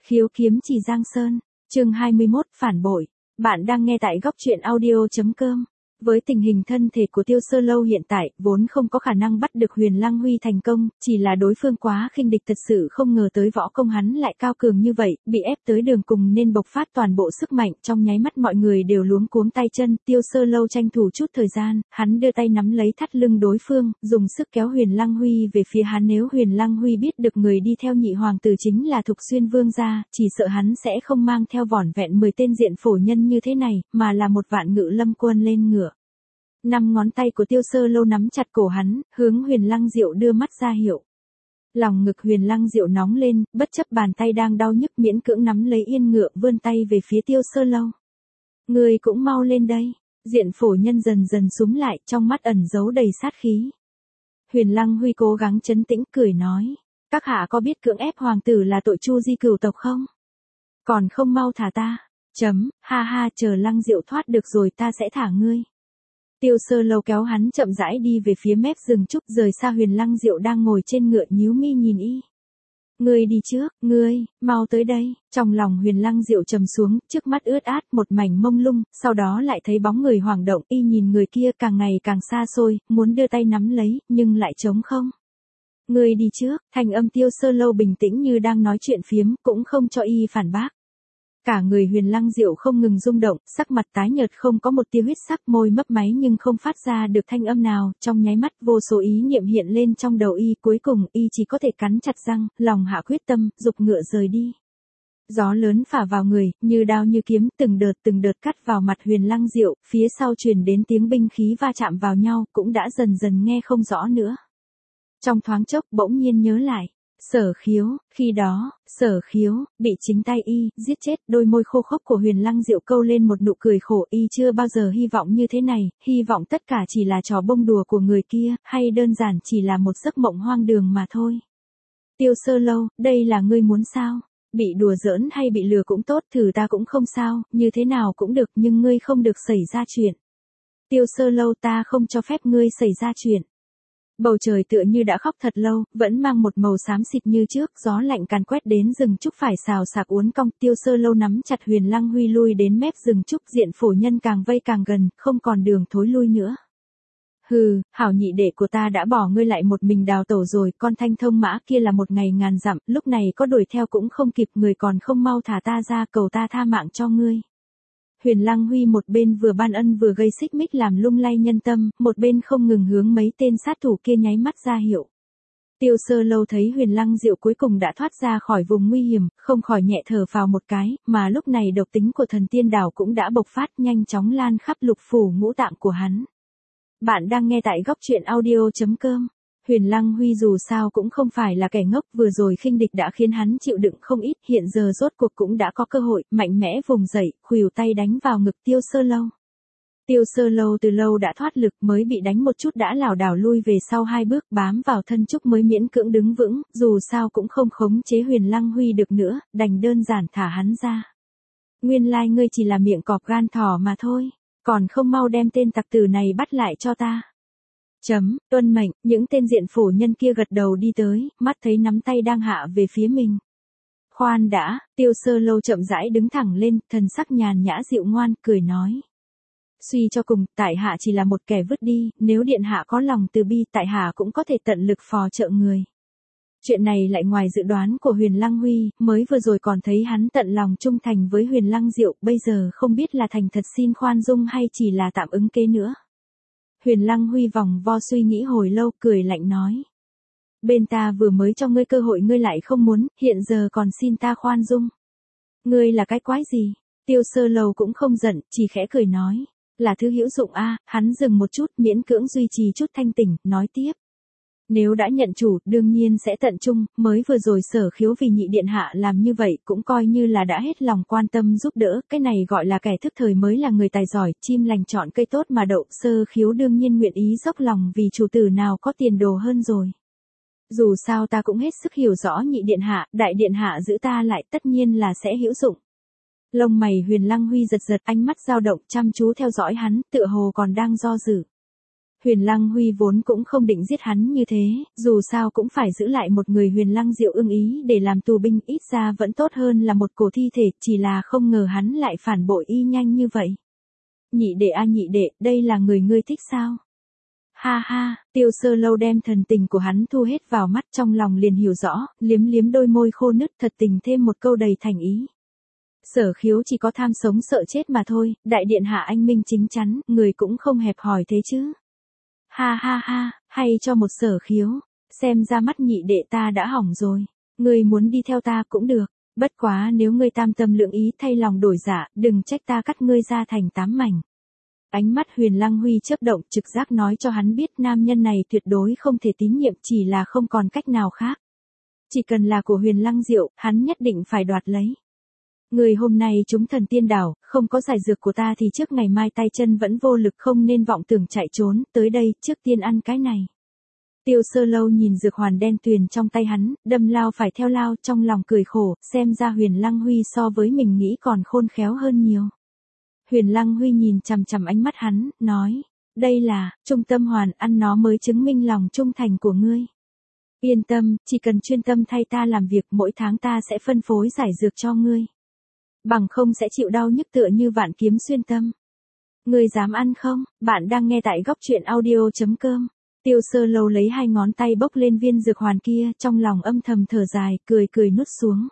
Khiếu kiếm chỉ Giang Sơn, chương 21, phản bội. Bạn đang nghe tại góc truyện audio.com. Với tình hình thân thể của Tiêu Sơ Lâu hiện tại, vốn không có khả năng bắt được Huyền Lăng Huy thành công, chỉ là đối phương quá khinh địch, thật sự không ngờ tới võ công hắn lại cao cường như vậy, bị ép tới đường cùng nên bộc phát toàn bộ sức mạnh, trong nháy mắt mọi người đều luống cuống tay chân. Tiêu Sơ Lâu tranh thủ chút thời gian, hắn đưa tay nắm lấy thắt lưng đối phương, dùng sức kéo Huyền Lăng Huy về phía hắn. Nếu Huyền Lăng Huy biết được người đi theo nhị hoàng tử chính là Thục Xuyên Vương gia, chỉ sợ hắn sẽ không mang theo vỏn vẹn 10 tên diện phổ nhân như thế này, mà là một vạn ngự lâm quân lên ngựa. 5 ngón tay của Tiêu Sơ Lâu nắm chặt cổ hắn, hướng Huyền Lăng Diệu đưa mắt ra hiệu. Lòng ngực Huyền Lăng Diệu nóng lên, bất chấp bàn tay đang đau nhức miễn cưỡng nắm lấy yên ngựa, vươn tay về phía Tiêu Sơ Lâu. Người cũng mau lên đây. Diện phổ nhân dần dần súm lại, trong mắt ẩn giấu đầy sát khí. Huyền Lăng Huy cố gắng trấn tĩnh, cười nói: các hạ có biết cưỡng ép hoàng tử là tội chu di cửu tộc không? Còn không mau thả ta. Ha ha, chờ Lăng Diệu thoát được rồi ta sẽ thả ngươi. Tiêu Sơ Lâu kéo hắn chậm rãi đi về phía mép rừng trúc, rời xa Huyền Lăng Diệu đang ngồi trên ngựa nhíu mi nhìn y. Ngươi đi trước, ngươi, mau tới đây. Trong lòng Huyền Lăng Diệu trầm xuống, trước mắt ướt át một mảnh mông lung, sau đó lại thấy bóng người hoảng động, y nhìn người kia càng ngày càng xa xôi, muốn đưa tay nắm lấy, nhưng lại trống không. Ngươi đi trước, thanh âm Tiêu Sơ Lâu bình tĩnh như đang nói chuyện phiếm, cũng không cho y phản bác. Cả người Huyền Lăng Diệu không ngừng rung động, sắc mặt tái nhợt không có một tia huyết sắc, môi mấp máy nhưng không phát ra được thanh âm nào, trong nháy mắt vô số ý niệm hiện lên trong đầu y, cuối cùng y chỉ có thể cắn chặt răng, lòng hạ quyết tâm, giục ngựa rời đi. Gió lớn phả vào người, như đao như kiếm, từng đợt cắt vào mặt Huyền Lăng Diệu, phía sau truyền đến tiếng binh khí va chạm vào nhau, cũng đã dần dần nghe không rõ nữa. Trong thoáng chốc bỗng nhiên nhớ lại. Sở Khiếu, khi đó, Sở Khiếu, bị chính tay y, giết chết. Đôi môi khô khốc của Huyền Lăng Diệu câu lên một nụ cười khổ, y chưa bao giờ hy vọng như thế này, hy vọng tất cả chỉ là trò bông đùa của người kia, hay đơn giản chỉ là một giấc mộng hoang đường mà thôi. Tiêu Sơ Lâu, đây là ngươi muốn sao? Bị đùa giỡn hay bị lừa cũng tốt, thử ta cũng không sao, như thế nào cũng được, nhưng ngươi không được xảy ra chuyện. Tiêu Sơ Lâu, ta không cho phép ngươi xảy ra chuyện. Bầu trời tựa như đã khóc thật lâu, vẫn mang một màu xám xịt như trước, gió lạnh càn quét đến rừng trúc phải xào xạc uốn cong. Tiêu Sơ Lâu nắm chặt Huyền Lăng Huy lui đến mép rừng trúc, diện phổ nhân càng vây càng gần, không còn đường thối lui nữa. Hừ, hảo nhị đệ của ta đã bỏ ngươi lại một mình đào tẩu rồi, con Thanh Thông mã kia là một ngày ngàn dặm, lúc này có đuổi theo cũng không kịp, người còn không mau thả ta ra, cầu ta tha mạng cho ngươi. Huyền Lăng Huy một bên vừa ban ân vừa gây xích mích làm lung lay nhân tâm, một bên không ngừng hướng mấy tên sát thủ kia nháy mắt ra hiệu. Tiêu Sơ Lâu thấy Huyền Lăng Diệu cuối cùng đã thoát ra khỏi vùng nguy hiểm, không khỏi nhẹ thở phào một cái, mà lúc này độc tính của Thần Tiên Đảo cũng đã bộc phát nhanh chóng lan khắp lục phủ ngũ tạng của hắn. Bạn đang nghe tại góc truyện audio.com. Huyền Lăng Huy dù sao cũng không phải là kẻ ngốc, vừa rồi khinh địch đã khiến hắn chịu đựng không ít, hiện giờ rốt cuộc cũng đã có cơ hội, mạnh mẽ vùng dậy, khuỷu tay đánh vào ngực Tiêu Sơ Lâu. Tiêu Sơ Lâu từ lâu đã thoát lực, mới bị đánh một chút đã lảo đảo lui về sau 2 bước, bám vào thân trúc mới miễn cưỡng đứng vững, dù sao cũng không khống chế Huyền Lăng Huy được nữa, đành đơn giản thả hắn ra. Nguyên lai ngươi chỉ là miệng cọp gan thỏ mà thôi, còn không mau đem tên tặc tử này bắt lại cho ta. Tuân mệnh. Những tên diện phổ nhân kia gật đầu đi tới, mắt thấy nắm tay đang hạ về phía mình. Khoan đã, Tiêu Sơ Lâu chậm rãi đứng thẳng lên, thần sắc nhàn nhã dịu ngoan, cười nói. Suy cho cùng, tại hạ chỉ là một kẻ vứt đi, nếu điện hạ có lòng từ bi, tại hạ cũng có thể tận lực phò trợ người. Chuyện này lại ngoài dự đoán của Huyền Lăng Huy, mới vừa rồi còn thấy hắn tận lòng trung thành với Huyền Lăng Diệu, bây giờ không biết là thành thật xin khoan dung hay chỉ là tạm ứng kế nữa. Huyền Lăng Huy vòng vo suy nghĩ hồi lâu, cười lạnh nói. Bên ta vừa mới cho ngươi cơ hội ngươi lại không muốn, hiện giờ còn xin ta khoan dung. Ngươi là cái quái gì? Tiêu Sơ Lâu cũng không giận, chỉ khẽ cười nói. Là thứ hữu dụng a. Hắn dừng một chút, miễn cưỡng duy trì chút thanh tỉnh, nói tiếp. Nếu đã nhận chủ, đương nhiên sẽ tận trung, mới vừa rồi Sở Khiếu vì nhị điện hạ làm như vậy cũng coi như là đã hết lòng quan tâm giúp đỡ, cái này gọi là kẻ thức thời mới là người tài giỏi, chim lành chọn cây tốt mà đậu. Sở Khiếu đương nhiên nguyện ý dốc lòng vì chủ tử nào có tiền đồ hơn rồi. Dù sao ta cũng hết sức hiểu rõ nhị điện hạ, đại điện hạ giữ ta lại tất nhiên là sẽ hữu dụng. Lông mày Huyền Lăng Huy giật giật, ánh mắt dao động chăm chú theo dõi hắn, tựa hồ còn đang do dự. Huyền Lăng Huy vốn cũng không định giết hắn như thế, dù sao cũng phải giữ lại một người Huyền Lăng Diệu ưng ý để làm tù binh, ít ra vẫn tốt hơn là một cổ thi thể, chỉ là không ngờ hắn lại phản bội y nhanh như vậy. Nhị đệ a nhị đệ, đây là người ngươi thích sao? Ha ha, Tiêu Sơ Lâu đem thần tình của hắn thu hết vào mắt, trong lòng liền hiểu rõ, liếm liếm đôi môi khô nứt, thật tình thêm một câu đầy thành ý. Sở Khiếu chỉ có tham sống sợ chết mà thôi, đại điện hạ anh minh chính chắn, người cũng không hẹp hòi thế chứ. Ha ha ha, hay cho một Sở Khiếu, xem ra mắt nhị đệ ta đã hỏng rồi. Ngươi muốn đi theo ta cũng được, bất quá nếu ngươi tam tâm lượng ý thay lòng đổi dạ, đừng trách ta cắt ngươi ra thành 8 mảnh. Ánh mắt Huyền Lăng Huy chớp động, trực giác nói cho hắn biết nam nhân này tuyệt đối không thể tín nhiệm, chỉ là không còn cách nào khác. Chỉ cần là của Huyền Lăng Diệu, hắn nhất định phải đoạt lấy. Người hôm nay chúng thần tiên đảo, không có giải dược của ta thì trước ngày mai tay chân vẫn vô lực, không nên vọng tưởng chạy trốn, tới đây, trước tiên ăn cái này. Tiêu Sơ Lâu nhìn dược hoàn đen tuyền trong tay hắn, đâm lao phải theo lao, trong lòng cười khổ, xem ra Huyền Lăng Huy so với mình nghĩ còn khôn khéo hơn nhiều. Huyền Lăng Huy nhìn chằm chằm ánh mắt hắn, nói, đây là, trung tâm hoàn, ăn nó mới chứng minh lòng trung thành của ngươi. Yên tâm, chỉ cần chuyên tâm thay ta làm việc, mỗi tháng ta sẽ phân phối giải dược cho ngươi. Bằng không sẽ chịu đau nhức tựa như vạn kiếm xuyên tâm. Ngươi dám ăn không? Bạn đang nghe tại góc truyện audio.com. Tiêu Sơ Lâu lấy 2 ngón tay bốc lên viên dược hoàn kia, trong lòng âm thầm thở dài, cười cười nuốt xuống.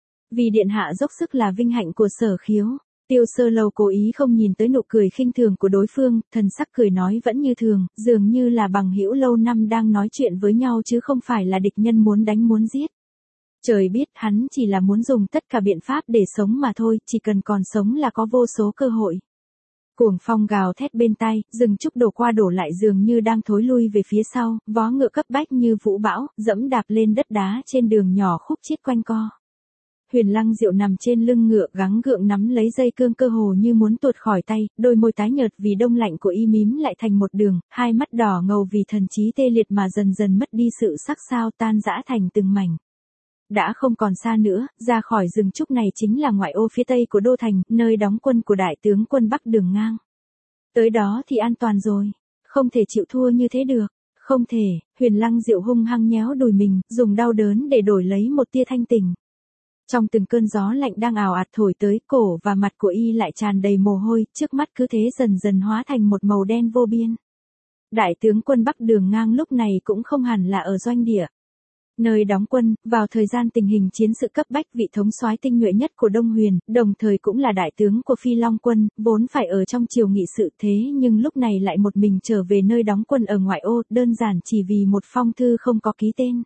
Vì điện hạ dốc sức là vinh hạnh của Sở Khiếu. Tiêu Sơ Lâu cố ý không nhìn tới nụ cười khinh thường của đối phương, thần sắc cười nói vẫn như thường, dường như là bằng hữu lâu năm đang nói chuyện với nhau chứ không phải là địch nhân muốn đánh muốn giết. Trời biết hắn chỉ là muốn dùng tất cả biện pháp để sống mà thôi, chỉ cần còn sống là có vô số cơ hội. Cuồng phong gào thét bên tai, rừng trúc đổ qua đổ lại dường như đang thối lui về phía sau, vó ngựa cấp bách như vũ bão, dẫm đạp lên đất đá trên đường nhỏ khúc chiết quanh co. Huyền Lăng Diệu nằm trên lưng ngựa gắng gượng nắm lấy dây cương, cơ hồ như muốn tuột khỏi tay, đôi môi tái nhợt vì đông lạnh của y mím lại thành một đường, hai mắt đỏ ngầu vì thần trí tê liệt mà dần dần mất đi sự sắc sảo, tan rã thành từng mảnh. Đã không còn xa nữa, ra khỏi rừng trúc này chính là ngoại ô phía tây của đô thành, nơi đóng quân của đại tướng quân Bắc Đường Ngang. Tới đó thì an toàn rồi, không thể chịu thua như thế được, không thể. Huyền Lăng Diệu hung hăng nhéo đùi mình, dùng đau đớn để đổi lấy một tia thanh tỉnh. Trong từng cơn gió lạnh đang ào ạt thổi tới, cổ và mặt của y lại tràn đầy mồ hôi, trước mắt cứ thế dần dần hóa thành một màu đen vô biên. Đại tướng quân Bắc Đường Ngang lúc này cũng không hẳn là ở doanh địa. Nơi đóng quân, vào thời gian tình hình chiến sự cấp bách, vị thống soái tinh nhuệ nhất của Đông Huyền, đồng thời cũng là đại tướng của Phi Long quân, vốn phải ở trong triều nghị sự, thế nhưng lúc này lại một mình trở về nơi đóng quân ở ngoại ô, đơn giản chỉ vì một phong thư không có ký tên.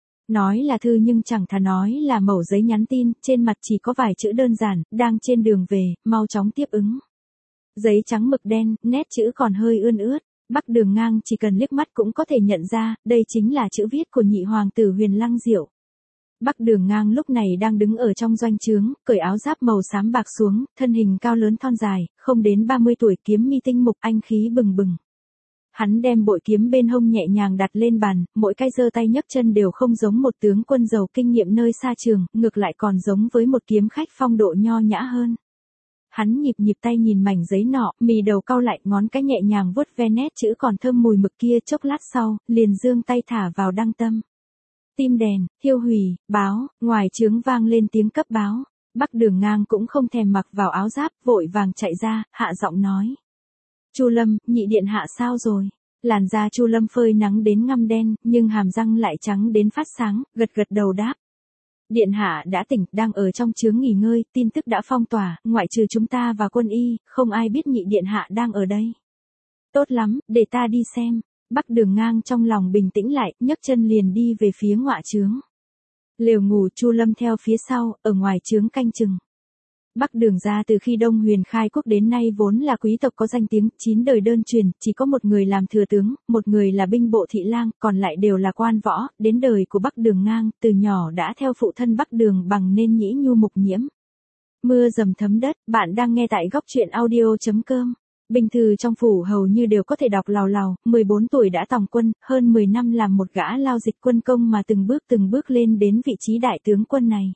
Nói là thư nhưng chẳng thà nói là mẩu giấy nhắn tin, trên mặt chỉ có vài chữ đơn giản, đang trên đường về, mau chóng tiếp ứng. Giấy trắng mực đen, nét chữ còn hơi ươn ướt. Bắc Đường Ngang chỉ cần liếc mắt cũng có thể nhận ra, đây chính là chữ viết của nhị hoàng tử Huyền Lăng Diệu. Bắc Đường Ngang lúc này đang đứng ở trong doanh trướng, cởi áo giáp màu xám bạc xuống, thân hình cao lớn thon dài, không đến 30 tuổi, kiếm mi tinh mục, anh khí bừng bừng. Hắn đem bội kiếm bên hông nhẹ nhàng đặt lên bàn, mỗi cái giơ tay nhấc chân đều không giống một tướng quân giàu kinh nghiệm nơi xa trường, ngược lại còn giống với một kiếm khách phong độ nho nhã hơn. Hắn nhịp nhịp tay nhìn mảnh giấy nọ, mì đầu cau lại, ngón cái nhẹ nhàng vuốt ve nét chữ còn thơm mùi mực kia, chốc lát sau, liền giương tay thả vào đăng tâm. Tim đèn, thiêu hủy, báo, ngoài trướng vang lên tiếng cấp báo. Bắc Đường Ngang cũng không thèm mặc vào áo giáp, vội vàng chạy ra, hạ giọng nói. Chu Lâm, nhị điện hạ sao rồi? Làn da Chu Lâm phơi nắng đến ngăm đen, nhưng hàm răng lại trắng đến phát sáng, gật gật đầu đáp. Điện hạ đã tỉnh, đang ở trong trướng nghỉ ngơi, tin tức đã phong tỏa, ngoại trừ chúng ta và quân y, không ai biết nhị điện hạ đang ở đây. Tốt lắm, để ta đi xem. Bắc Đường Ngang trong lòng bình tĩnh lại, nhấc chân liền đi về phía ngoại trướng. Lều ngủ Chu Lâm theo phía sau, ở ngoài trướng canh chừng. Bắc Đường gia từ khi Đông Huyền khai quốc đến nay vốn là quý tộc có danh tiếng, 9 đời đơn truyền, chỉ có một người làm thừa tướng, một người là binh bộ thị lang, còn lại đều là quan võ, đến đời của Bắc Đường Ngang, từ nhỏ đã theo phụ thân Bắc Đường Bằng nên nhĩ nhu mục nhiễm. Mưa dầm thấm đất, bạn đang nghe tại góc truyện audio.com. Binh thư trong phủ hầu như đều có thể đọc lào lào, 14 tuổi đã tòng quân, hơn 10 năm làm một gã lao dịch quân công mà từng bước lên đến vị trí đại tướng quân này.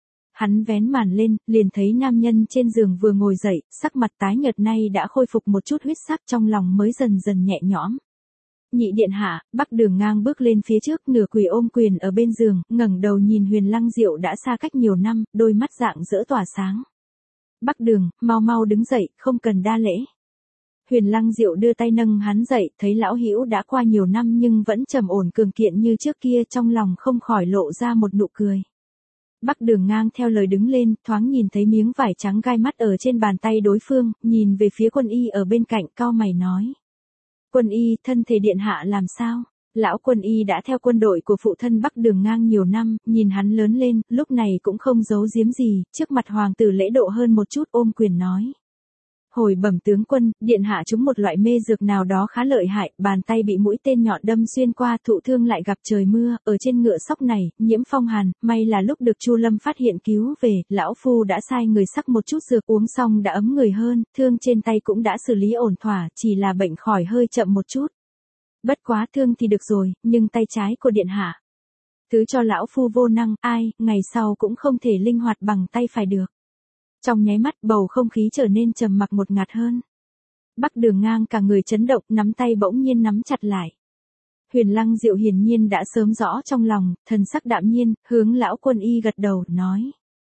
Hắn vén màn lên, liền thấy nam nhân trên giường vừa ngồi dậy, sắc mặt tái nhợt nay đã khôi phục một chút huyết sắc, trong lòng mới dần dần nhẹ nhõm. nhị điện hạ. Bắc Đường Ngang bước lên phía trước, nửa quỳ ôm quyền ở bên giường, ngẩng đầu nhìn Huyền Lăng Diệu đã xa cách nhiều năm, đôi mắt rạng rỡ tỏa sáng. Bắc Đường, mau mau đứng dậy, không cần đa lễ. Huyền Lăng Diệu đưa tay nâng hắn dậy, thấy lão hữu đã qua nhiều năm nhưng vẫn trầm ổn cường kiện như trước kia, trong lòng không khỏi lộ ra một nụ cười. Bắc Đường Ngang theo lời đứng lên, thoáng nhìn thấy miếng vải trắng gai mắt ở trên bàn tay đối phương, nhìn về phía Quân Y ở bên cạnh, cau mày nói. Quân Y, thân thể điện hạ làm sao? Lão Quân Y đã theo quân đội của phụ thân Bắc Đường Ngang nhiều năm, nhìn hắn lớn lên, lúc này cũng không giấu giếm gì, trước mặt hoàng tử lễ độ hơn một chút, ôm quyền nói. Hồi bẩm tướng quân, điện hạ trúng một loại mê dược nào đó khá lợi hại, bàn tay bị mũi tên nhọn đâm xuyên qua, thụ thương lại gặp trời mưa, ở trên ngựa sóc này, nhiễm phong hàn, may là lúc được Chu Lâm phát hiện cứu về, lão phu đã sai người sắc một chút dược uống xong đã ấm người hơn, thương trên tay cũng đã xử lý ổn thỏa, chỉ là bệnh khỏi hơi chậm một chút. Bất quá thương thì được rồi, nhưng tay trái của điện hạ. Thứ cho lão phu vô năng, ai, ngày sau cũng không thể linh hoạt bằng tay phải được. Trong nháy mắt bầu không khí trở nên trầm mặc một ngạt hơn. Bắc Đường Ngang cả người chấn động, nắm tay bỗng nhiên nắm chặt lại. Huyền Lăng Diệu hiển nhiên đã sớm rõ trong lòng, thần sắc đạm nhiên, hướng lão Quân Y gật đầu, nói.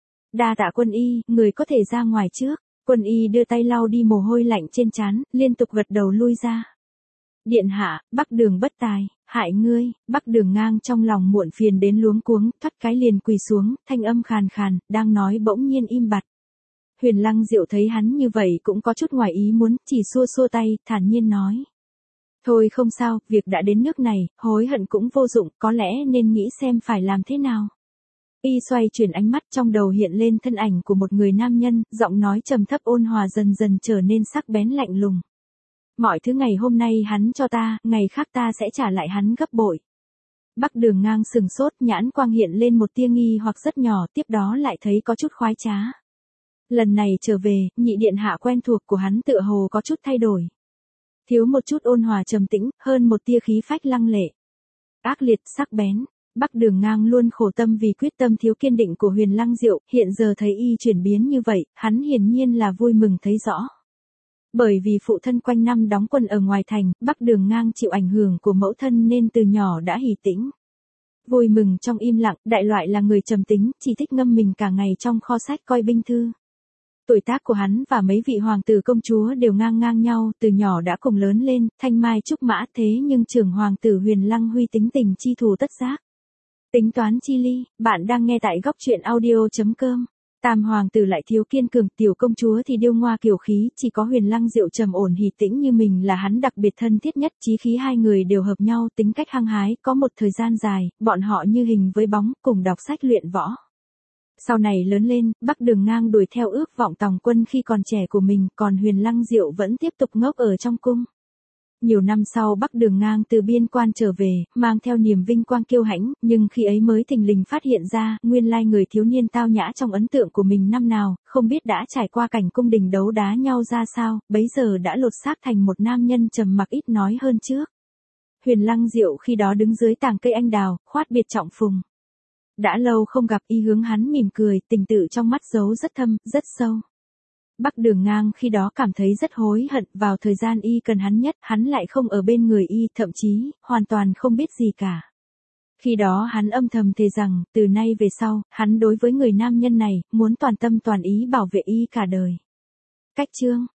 Đa tạ Quân Y, người có thể ra ngoài trước. Quân Y đưa tay lau đi mồ hôi lạnh trên trán, liên tục gật đầu lui ra. Điện hạ, Bắc Đường bất tài, hại ngươi. Bắc Đường Ngang trong lòng muộn phiền đến luống cuống, thoát cái liền quỳ xuống, thanh âm khàn khàn, đang nói bỗng nhiên im bặt. Huyền Lăng Diệu thấy hắn như vậy cũng có chút ngoài ý muốn, chỉ xua xua tay, thản nhiên nói. Thôi không sao, việc đã đến nước này, hối hận cũng vô dụng, có lẽ nên nghĩ xem phải làm thế nào. Y xoay chuyển ánh mắt, trong đầu hiện lên thân ảnh của một người nam nhân, giọng nói trầm thấp ôn hòa dần dần trở nên sắc bén lạnh lùng. Mọi thứ ngày hôm nay hắn cho ta, ngày khác ta sẽ trả lại hắn gấp bội. Bắc Đường Ngang sừng sốt, nhãn quang hiện lên một tia nghi hoặc rất nhỏ, tiếp đó lại thấy có chút khoái trá. Lần này trở về, nhị điện hạ quen thuộc của hắn tựa hồ có chút thay đổi. Thiếu một chút ôn hòa trầm tĩnh, hơn một tia khí phách lăng lệ. Ác liệt, sắc bén. Bắc Đường Ngang luôn khổ tâm vì quyết tâm thiếu kiên định của Huyền Lăng Diệu, hiện giờ thấy y chuyển biến như vậy, hắn hiển nhiên là vui mừng thấy rõ. Bởi vì phụ thân quanh năm đóng quân ở ngoài thành, Bắc Đường Ngang chịu ảnh hưởng của mẫu thân nên từ nhỏ đã hỉ tĩnh. Vui mừng trong im lặng, đại loại là người trầm tính, chỉ thích ngâm mình cả ngày trong kho sách coi binh thư. Tuổi tác của hắn và mấy vị hoàng tử công chúa đều ngang ngang nhau, từ nhỏ đã cùng lớn lên, thanh mai trúc mã, thế nhưng trưởng hoàng tử Huyền Lăng Huy tính tình chi thù tất giác. Tính toán chi ly, bạn đang nghe tại góc truyện audio.com. Tam hoàng tử lại thiếu kiên cường, tiểu công chúa thì điêu ngoa kiều khí, chỉ có Huyền Lăng Diệu trầm ổn hỉ tĩnh như mình là hắn đặc biệt thân thiết nhất, chí khí hai người đều hợp nhau, tính cách hăng hái, có một thời gian dài, bọn họ như hình với bóng, cùng đọc sách luyện võ. Sau này lớn lên, Bắc Đường Ngang đuổi theo ước vọng tòng quân khi còn trẻ của mình, còn Huyền Lăng Diệu vẫn tiếp tục ngốc ở trong cung. Nhiều năm sau Bắc Đường Ngang từ biên quan trở về, mang theo niềm vinh quang kiêu hãnh, nhưng khi ấy mới thình lình phát hiện ra, nguyên lai người thiếu niên tao nhã trong ấn tượng của mình năm nào, không biết đã trải qua cảnh cung đình đấu đá nhau ra sao, bấy giờ đã lột xác thành một nam nhân trầm mặc ít nói hơn trước. Huyền Lăng Diệu khi đó đứng dưới tàng cây anh đào, khoát biệt trọng phùng. Đã lâu không gặp, y hướng hắn mỉm cười, tình tự trong mắt giấu rất thâm, rất sâu. Bắc Đường Ngang khi đó cảm thấy rất hối hận, vào thời gian y cần hắn nhất, hắn lại không ở bên người y, thậm chí, hoàn toàn không biết gì cả. Khi đó hắn âm thầm thề rằng, từ nay về sau, hắn đối với người nam nhân này, muốn toàn tâm toàn ý bảo vệ y cả đời. Cách chương.